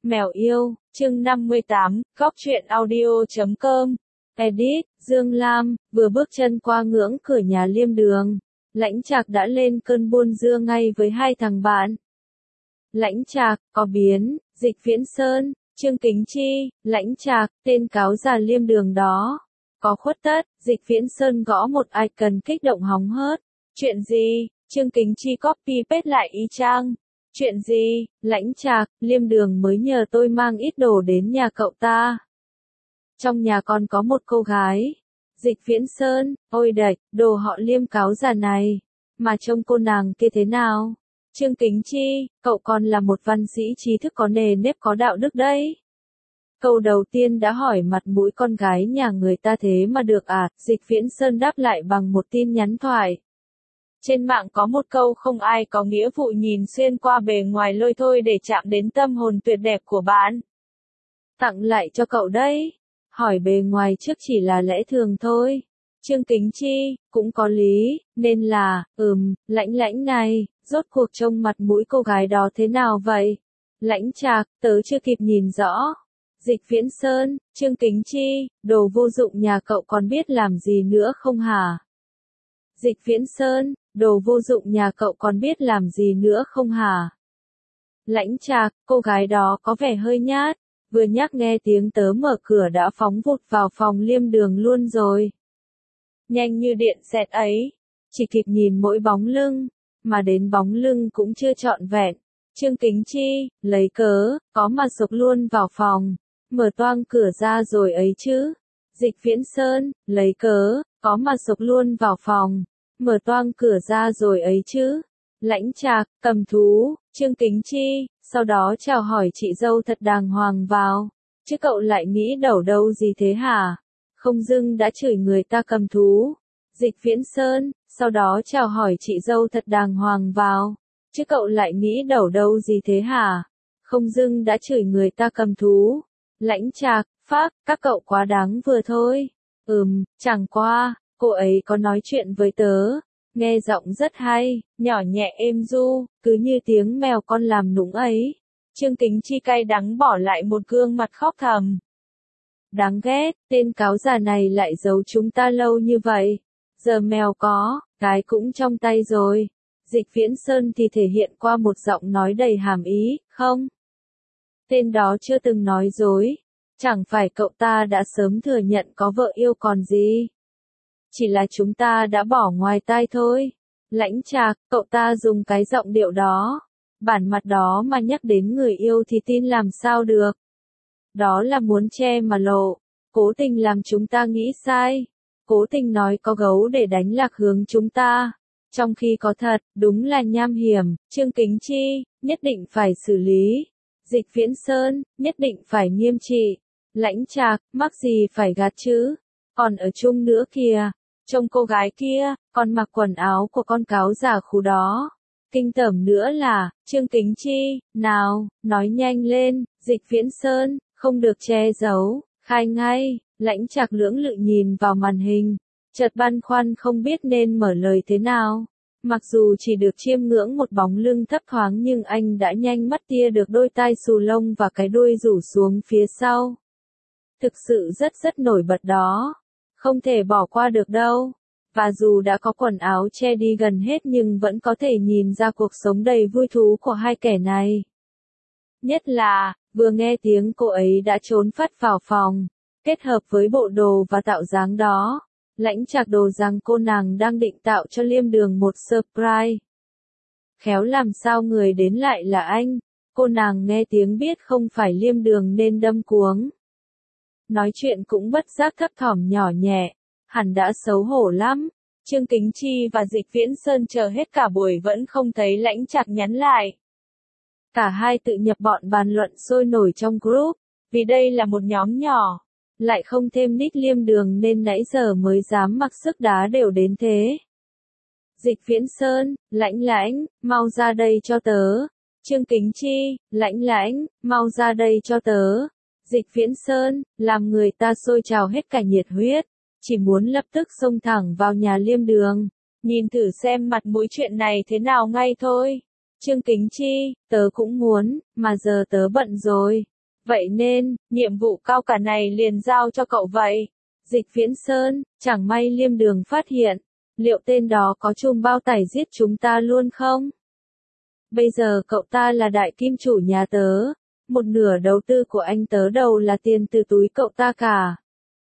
Mèo yêu, chương 58, góc truyện audio.com. Edit, Dương Lam, vừa bước chân qua ngưỡng cửa nhà Liêm Đường. Lãnh Trạc đã lên cơn buôn dưa ngay với hai thằng bạn. Lãnh Trạc, có biến, Dịch Viễn Sơn, Trương Kính Chi, Lãnh Trạc, tên cáo già Liêm Đường đó. Có khuất tất, Dịch Viễn Sơn gõ một icon kích động hóng hớt. Chuyện gì? Trương Kính Chi copy paste lại y chang. Chuyện gì? Lãnh Trạc, Liêm Đường mới nhờ tôi mang ít đồ đến nhà cậu ta. Trong nhà còn có một cô gái. Dịch Viễn Sơn, ôi đệch, đồ họ Liêm cáo già này. Mà trông cô nàng kia thế nào? Trương Kính Chi, cậu còn là một văn sĩ trí thức có nề nếp có đạo đức đấy. Câu đầu tiên đã hỏi mặt mũi con gái nhà người ta thế mà được à? Dịch Viễn Sơn đáp lại bằng một tin nhắn thoại. Trên mạng có một câu không ai có nghĩa vụ nhìn xuyên qua bề ngoài lôi thôi để chạm đến tâm hồn tuyệt đẹp của bạn. Tặng lại cho cậu đấy. Hỏi bề ngoài trước chỉ là lẽ thường thôi. Trương Kính Chi, cũng có lý, nên là, Lãnh này, rốt cuộc trông mặt mũi cô gái đó thế nào vậy? Lãnh Trạc, tớ chưa kịp nhìn rõ. Dịch Viễn Sơn, Trương Kính Chi, đồ vô dụng nhà cậu còn biết làm gì nữa không hả? Dịch Viễn Sơn, đồ vô dụng nhà cậu còn biết làm gì nữa không hả? Lãnh Trạc, cô gái đó có vẻ hơi nhát, vừa nhắc nghe tiếng tớ mở cửa đã phóng vụt vào phòng Liêm Đường luôn rồi. Nhanh như điện xẹt ấy, chỉ kịp nhìn mỗi bóng lưng, mà đến bóng lưng cũng chưa trọn vẹn. Trương Kính Chi, lấy cớ, có mà sộc luôn vào phòng, mở toang cửa ra rồi ấy chứ. Dịch Viễn Sơn, lấy cớ, có mà sộc luôn vào phòng, mở toang cửa ra rồi ấy chứ. Lãnh Trạc, cầm thú, Trương Kính Chi, sau đó chào hỏi chị dâu thật đàng hoàng vào. Chứ cậu lại nghĩ đầu đâu gì thế hả? Không dưng đã chửi người ta cầm thú. Dịch Viễn Sơn, sau đó chào hỏi chị dâu thật đàng hoàng vào. Chứ cậu lại nghĩ đầu đâu gì thế hả? Không dưng đã chửi người ta cầm thú. Lãnh Trạc, phác, các cậu quá đáng vừa thôi. Chẳng qua, cô ấy có nói chuyện với tớ. Nghe giọng rất hay, nhỏ nhẹ êm ru, cứ như tiếng mèo con làm nũng ấy. Trương Kính Chi cay đắng bỏ lại một gương mặt khóc thầm. Đáng ghét, tên cáo già này lại giấu chúng ta lâu như vậy. Giờ mèo có, cái cũng trong tay rồi. Dịch Viễn Sơn thì thể hiện qua một giọng nói đầy hàm ý, không? Tên đó chưa từng nói dối. Chẳng phải cậu ta đã sớm thừa nhận có vợ yêu còn gì. Chỉ là chúng ta đã bỏ ngoài tai thôi. Lãnh Trạc, cậu ta dùng cái giọng điệu đó, bản mặt đó mà nhắc đến người yêu thì tin làm sao được. Đó là muốn che mà lộ, cố tình làm chúng ta nghĩ sai, cố tình nói có gấu để đánh lạc hướng chúng ta, trong khi có thật, đúng là nham hiểm. Trương Kính Chi, nhất định phải xử lý. Dịch Viễn Sơn, nhất định phải nghiêm trị. Lãnh Trạc, mắc gì phải gạt chứ, còn ở chung nữa kìa. Trông cô gái kia, còn mặc quần áo của con cáo già khú đó. Kinh tởm nữa là, Trương Kính Chi, nào, nói nhanh lên. Dịch Viễn Sơn, không được che giấu, khai ngay. Lãnh Trạc lưỡng lự nhìn vào màn hình, chợt băn khoăn không biết nên mở lời thế nào. Mặc dù chỉ được chiêm ngưỡng một bóng lưng thấp thoáng nhưng anh đã nhanh mắt tia được đôi tai xù lông và cái đuôi rủ xuống phía sau. Thực sự rất nổi bật đó. Không thể bỏ qua được đâu. Và dù đã có quần áo che đi gần hết nhưng vẫn có thể nhìn ra cuộc sống đầy vui thú của hai kẻ này. Nhất là, vừa nghe tiếng cô ấy đã trốn phắt vào phòng, kết hợp với bộ đồ và tạo dáng đó. Lãnh Trạc đồ rằng cô nàng đang định tạo cho Liêm Đường một surprise. Khéo làm sao người đến lại là anh. Cô nàng nghe tiếng biết không phải Liêm Đường nên đâm cuống. Nói chuyện cũng bất giác thấp thỏm nhỏ nhẹ, hẳn đã xấu hổ lắm. Trương Kính Chi và Dịch Viễn Sơn chờ hết cả buổi vẫn không thấy Lãnh Trạc nhắn lại. Cả hai tự nhập bọn bàn luận sôi nổi trong group, vì đây là một nhóm nhỏ, lại không thêm nick Liêm Đường nên nãy giờ mới dám mặc sức đá đều đến thế. Dịch Viễn Sơn, Lãnh, mau ra đây cho tớ. Trương Kính Chi, Lãnh, mau ra đây cho tớ. Dịch Viễn Sơn, làm người ta sôi trào hết cả nhiệt huyết, chỉ muốn lập tức xông thẳng vào nhà Liêm Đường, nhìn thử xem mặt mũi chuyện này thế nào ngay thôi. Trương Kính Chi, tớ cũng muốn, mà giờ tớ bận rồi. Vậy nên, nhiệm vụ cao cả này liền giao cho cậu vậy. Dịch Viễn Sơn, chẳng may Liêm Đường phát hiện, liệu tên đó có chùm bao tải giết chúng ta luôn không? Bây giờ cậu ta là đại kim chủ nhà tớ, một nửa đầu tư của anh tớ đầu là tiền từ túi cậu ta cả.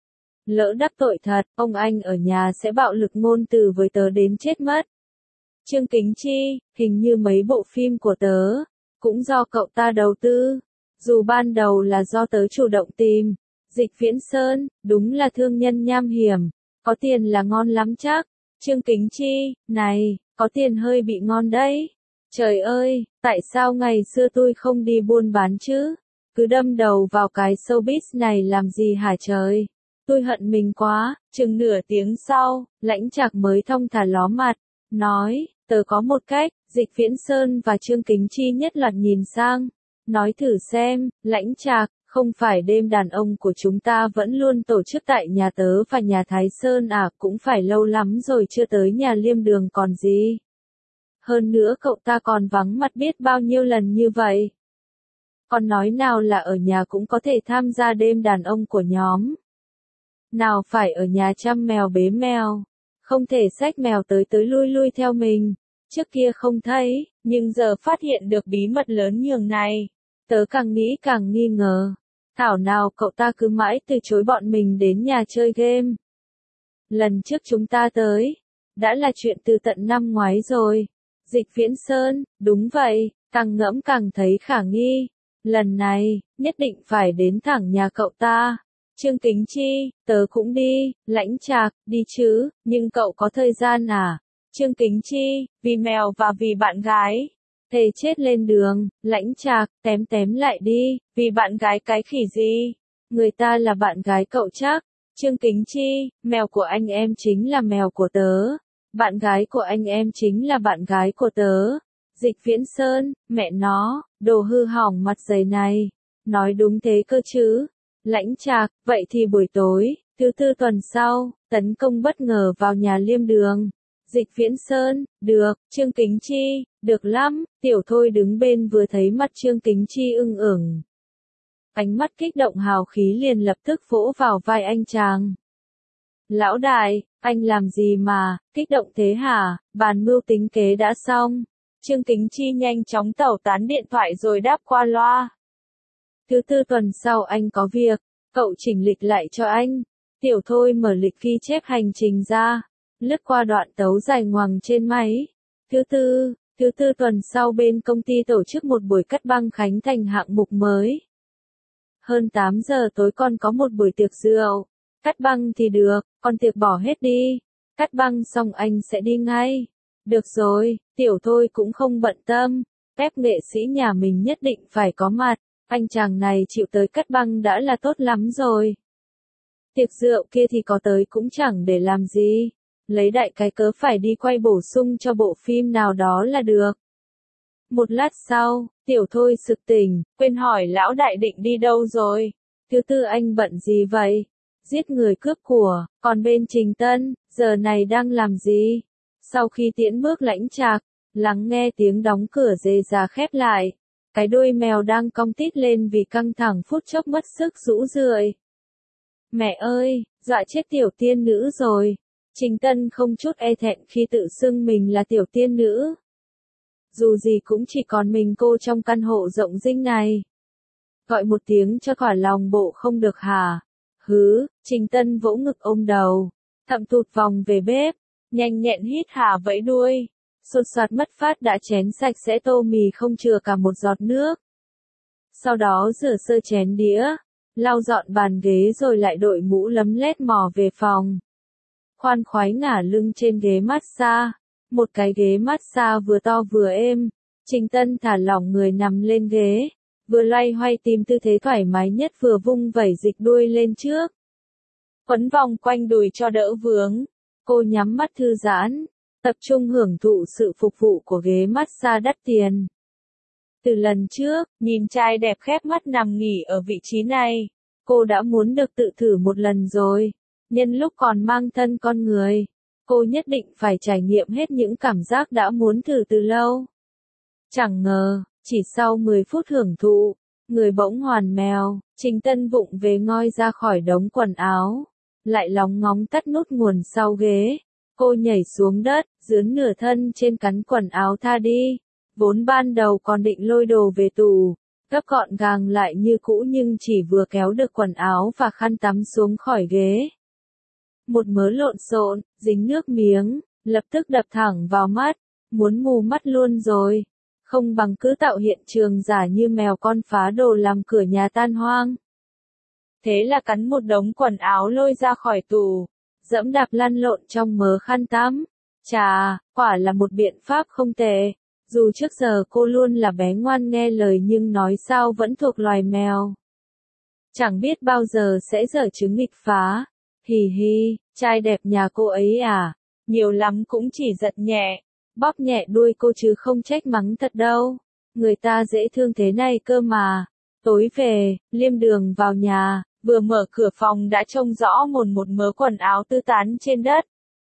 Lỡ đắc tội thật, ông anh ở nhà sẽ bạo lực ngôn từ với tớ đến chết mất. Trương Kính Chi, hình như mấy bộ phim của tớ, cũng do cậu ta đầu tư. Dù ban đầu là do tớ chủ động tìm. Dịch Viễn Sơn, đúng là thương nhân nham hiểm. Có tiền là ngon lắm chắc. Trương Kính Chi, này, có tiền hơi bị ngon đấy. Trời ơi, tại sao ngày xưa tôi không đi buôn bán chứ? Cứ đâm đầu vào cái showbiz này làm gì hả trời? Tôi hận mình quá. Chừng nửa tiếng sau, Lãnh Trạc mới thong thả ló mặt, nói, tớ có một cách. Dịch Viễn Sơn và Trương Kính Chi nhất loạt nhìn sang. Nói thử xem, Lãnh Trạc, không phải đêm đàn ông của chúng ta vẫn luôn tổ chức tại nhà tớ và nhà Thái Sơn à, cũng phải lâu lắm rồi chưa tới nhà Liêm Đường còn gì. Hơn nữa cậu ta còn vắng mặt biết bao nhiêu lần như vậy. Còn nói nào là ở nhà cũng có thể tham gia đêm đàn ông của nhóm. Nào phải ở nhà chăm mèo bế mèo. Không thể xách mèo tới tới lui lui theo mình. Trước kia không thấy, nhưng giờ phát hiện được bí mật lớn nhường này. Tớ càng nghĩ càng nghi ngờ. Thảo nào cậu ta cứ mãi từ chối bọn mình đến nhà chơi game. Lần trước chúng ta tới, đã là chuyện từ tận năm ngoái rồi. Dịch Viễn Sơn, đúng vậy, càng ngẫm càng thấy khả nghi. Lần này, nhất định phải đến thẳng nhà cậu ta. Trương Kính Chi, tớ cũng đi. Lãnh Trạc, đi chứ, nhưng cậu có thời gian à? Trương Kính Chi, vì mèo và vì bạn gái. Thề chết lên đường. Lãnh Trạc, tém tém lại đi, vì bạn gái cái khỉ gì? Người ta là bạn gái cậu chắc. Trương Kính Chi, mèo của anh em chính là mèo của tớ. Bạn gái của anh em chính là bạn gái của tớ. Dịch Viễn Sơn, mẹ nó, đồ hư hỏng mặt giày này. Nói đúng thế cơ chứ. Lãnh Trạc, vậy thì buổi tối, thứ tư tuần sau, tấn công bất ngờ vào nhà Liêm Đường. Dịch Viễn Sơn, được. Trương Kính Chi, được lắm. Tiểu Thôi đứng bên vừa thấy mặt Trương Kính Chi ưng ửng. Ánh mắt kích động hào khí liền lập tức vỗ vào vai anh chàng. Lão đại, anh làm gì mà, kích động thế hả, bàn mưu tính kế đã xong. Trương Kính Chi nhanh chóng tẩu tán điện thoại rồi đáp qua loa. Thứ tư tuần sau anh có việc, cậu chỉnh lịch lại cho anh. Tiểu Thôi mở lịch ghi chép hành trình ra, lướt qua đoạn tấu dài ngoằng trên máy. Thứ tư tuần sau bên công ty tổ chức một buổi cắt băng khánh thành hạng mục mới. Hơn 8 giờ tối còn có một buổi tiệc rượu. Cắt băng thì được, còn tiệc bỏ hết đi. Cắt băng xong anh sẽ đi ngay. Được rồi, Tiểu Thôi cũng không bận tâm. Ép nghệ sĩ nhà mình nhất định phải có mặt. Anh chàng này chịu tới cắt băng đã là tốt lắm rồi. Tiệc rượu kia thì có tới cũng chẳng để làm gì. Lấy đại cái cớ phải đi quay bổ sung cho bộ phim nào đó là được. Một lát sau, Tiểu Thôi sực tỉnh, quên hỏi lão đại định đi đâu rồi. Thứ tư anh bận gì vậy? Giết người cướp của, còn bên Trình Tân, giờ này đang làm gì? Sau khi tiễn bước Lãnh Trạc, lắng nghe tiếng đóng cửa rề rà khép lại. Cái đuôi mèo đang cong tít lên vì căng thẳng phút chốc mất sức rũ rượi. Mẹ ơi, dọa chết tiểu tiên nữ rồi. Trình Tân không chút e thẹn khi tự xưng mình là tiểu tiên nữ. Dù gì cũng chỉ còn mình cô trong căn hộ rộng rinh này. Gọi một tiếng cho khỏi lòng bộ không được hả? Hứ, Trình Tân vỗ ngực ôm đầu. Thậm thụt vòng về bếp. Nhanh nhẹn hít hà vẫy đuôi. Sột soạt mất phát đã chén sạch sẽ tô mì không chừa cả một giọt nước. Sau đó rửa sơ chén đĩa. Lau dọn bàn ghế rồi lại đội mũ lấm lét mò về phòng. Khoan khoái ngả lưng trên ghế massage. Một cái ghế massage vừa to vừa êm. Trình Tân thả lỏng người nằm lên ghế. Vừa loay hoay tìm tư thế thoải mái nhất vừa vung vẩy dịch đuôi lên trước. Quấn vòng quanh đùi cho đỡ vướng. Cô nhắm mắt thư giãn. Tập trung hưởng thụ sự phục vụ của ghế massage đắt tiền. Từ lần trước, nhìn trai đẹp khép mắt nằm nghỉ ở vị trí này. Cô đã muốn được tự thử một lần rồi. Nhân lúc còn mang thân con người. Cô nhất định phải trải nghiệm hết những cảm giác đã muốn thử từ lâu. Chẳng ngờ, chỉ sau 10 phút hưởng thụ, Người bỗng hoàn mèo, Trình Tân vụng về ngoi ra khỏi đống quần áo, lại lóng ngóng tắt nút nguồn sau ghế. Cô nhảy xuống đất, dướn nửa thân trên cắn quần áo tha đi. Vốn ban đầu còn định lôi đồ về tủ, gấp gọn gàng lại như cũ nhưng chỉ vừa kéo được quần áo và khăn tắm xuống khỏi ghế. Một mớ lộn xộn, dính nước miếng, lập tức đập thẳng vào mắt, muốn mù mắt luôn rồi. Không bằng cứ tạo hiện trường giả như mèo con phá đồ làm cửa nhà tan hoang. Thế là cắn một đống quần áo lôi ra khỏi tủ, dẫm đạp lăn lộn trong mớ khăn tắm. Chà, quả là một biện pháp không tệ. Dù trước giờ cô luôn là bé ngoan nghe lời nhưng nói sao vẫn thuộc loài mèo. Chẳng biết bao giờ sẽ giở trứng nghịch phá. Hì hì, trai đẹp nhà cô ấy à, nhiều lắm cũng chỉ giật nhẹ, bóp nhẹ đuôi cô chứ không trách mắng thật đâu. Người ta dễ thương thế này cơ mà. Tối về, Liêm Đường vào nhà, vừa mở cửa phòng đã trông rõ một mớ quần áo tư tán trên đất.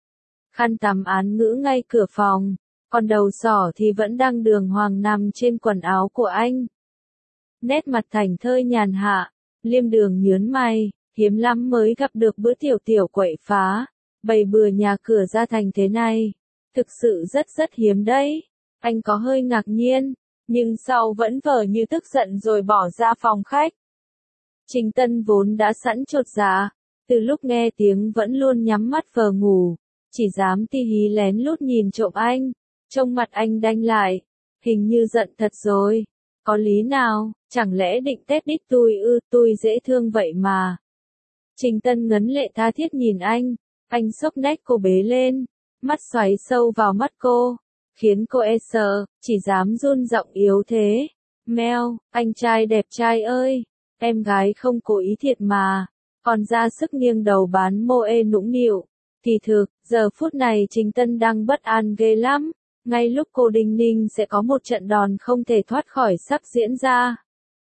Khăn tắm án ngữ ngay cửa phòng, còn đầu sỏ thì vẫn đang đường hoàng nằm trên quần áo của anh. Nét mặt thảnh thơi nhàn hạ, Liêm Đường nhớn mày, hiếm lắm mới gặp được bữa tiểu tiểu quậy phá, bày bừa nhà cửa ra thành thế này. Thực sự rất hiếm đấy. Anh có hơi ngạc nhiên, nhưng sau vẫn vờ như tức giận rồi bỏ ra phòng khách. Trình Tân vốn đã sẵn chột dạ, từ lúc nghe tiếng vẫn luôn nhắm mắt vờ ngủ, chỉ dám ti hí lén lút nhìn trộm anh. Trông mặt anh đanh lại, hình như giận thật rồi. Có lý nào, chẳng lẽ định tét đít tôi dễ thương vậy mà. Trình Tân ngấn lệ tha thiết nhìn anh xốc nách cô bế lên, mắt xoáy sâu vào mắt cô, khiến cô e sợ, chỉ dám run giọng yếu thế. Meo, anh trai đẹp trai ơi, em gái không cố ý thiệt mà, còn ra sức nghiêng đầu bán mô ê nũng nịu. Thì thực, giờ phút này Trình Tân đang bất an ghê lắm, ngay lúc cô đinh ninh sẽ có một trận đòn không thể thoát khỏi sắp diễn ra.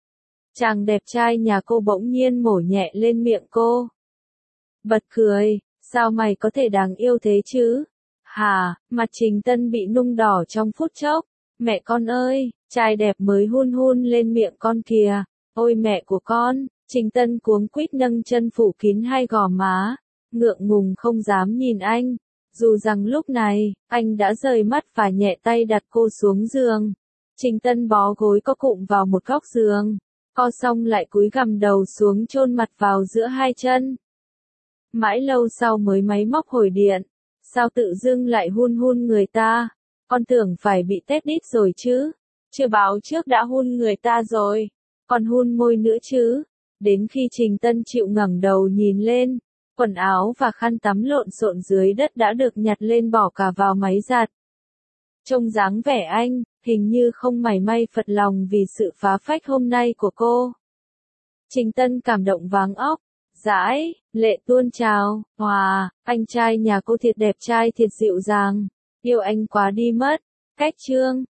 Chàng đẹp trai nhà cô bỗng nhiên mổ nhẹ lên miệng cô. Bật cười, sao mày có thể đáng yêu thế chứ? Hả, mặt Trình Tân bị nung đỏ trong phút chốc. Mẹ con ơi, trai đẹp mới hun lên miệng con kìa. Ôi mẹ của con, Trình Tân cuống quýt nâng chân phủ kín hai gò má, ngượng ngùng không dám nhìn anh. Dù rằng lúc này, anh đã rời mắt và nhẹ tay đặt cô xuống giường. Trình Tân bó gối co cụm vào một góc giường, co xong lại cúi gằm đầu xuống chôn mặt vào giữa hai chân. Mãi lâu sau mới máy móc hồi điện. Sao tự dưng lại hun người ta? Con tưởng phải bị tét đít rồi chứ. Chưa báo trước đã hun người ta rồi. Còn hun môi nữa chứ. Đến khi Trình Tân chịu ngẩng đầu nhìn lên, quần áo và khăn tắm lộn xộn dưới đất đã được nhặt lên bỏ cả vào máy giặt. Trông dáng vẻ anh, hình như không mảy may phật lòng vì sự phá phách hôm nay của cô. Trình Tân cảm động váng óc. Dãi, lệ tuôn trào, anh trai nhà cô thiệt đẹp trai thiệt dịu dàng, yêu anh quá đi mất. Cách chương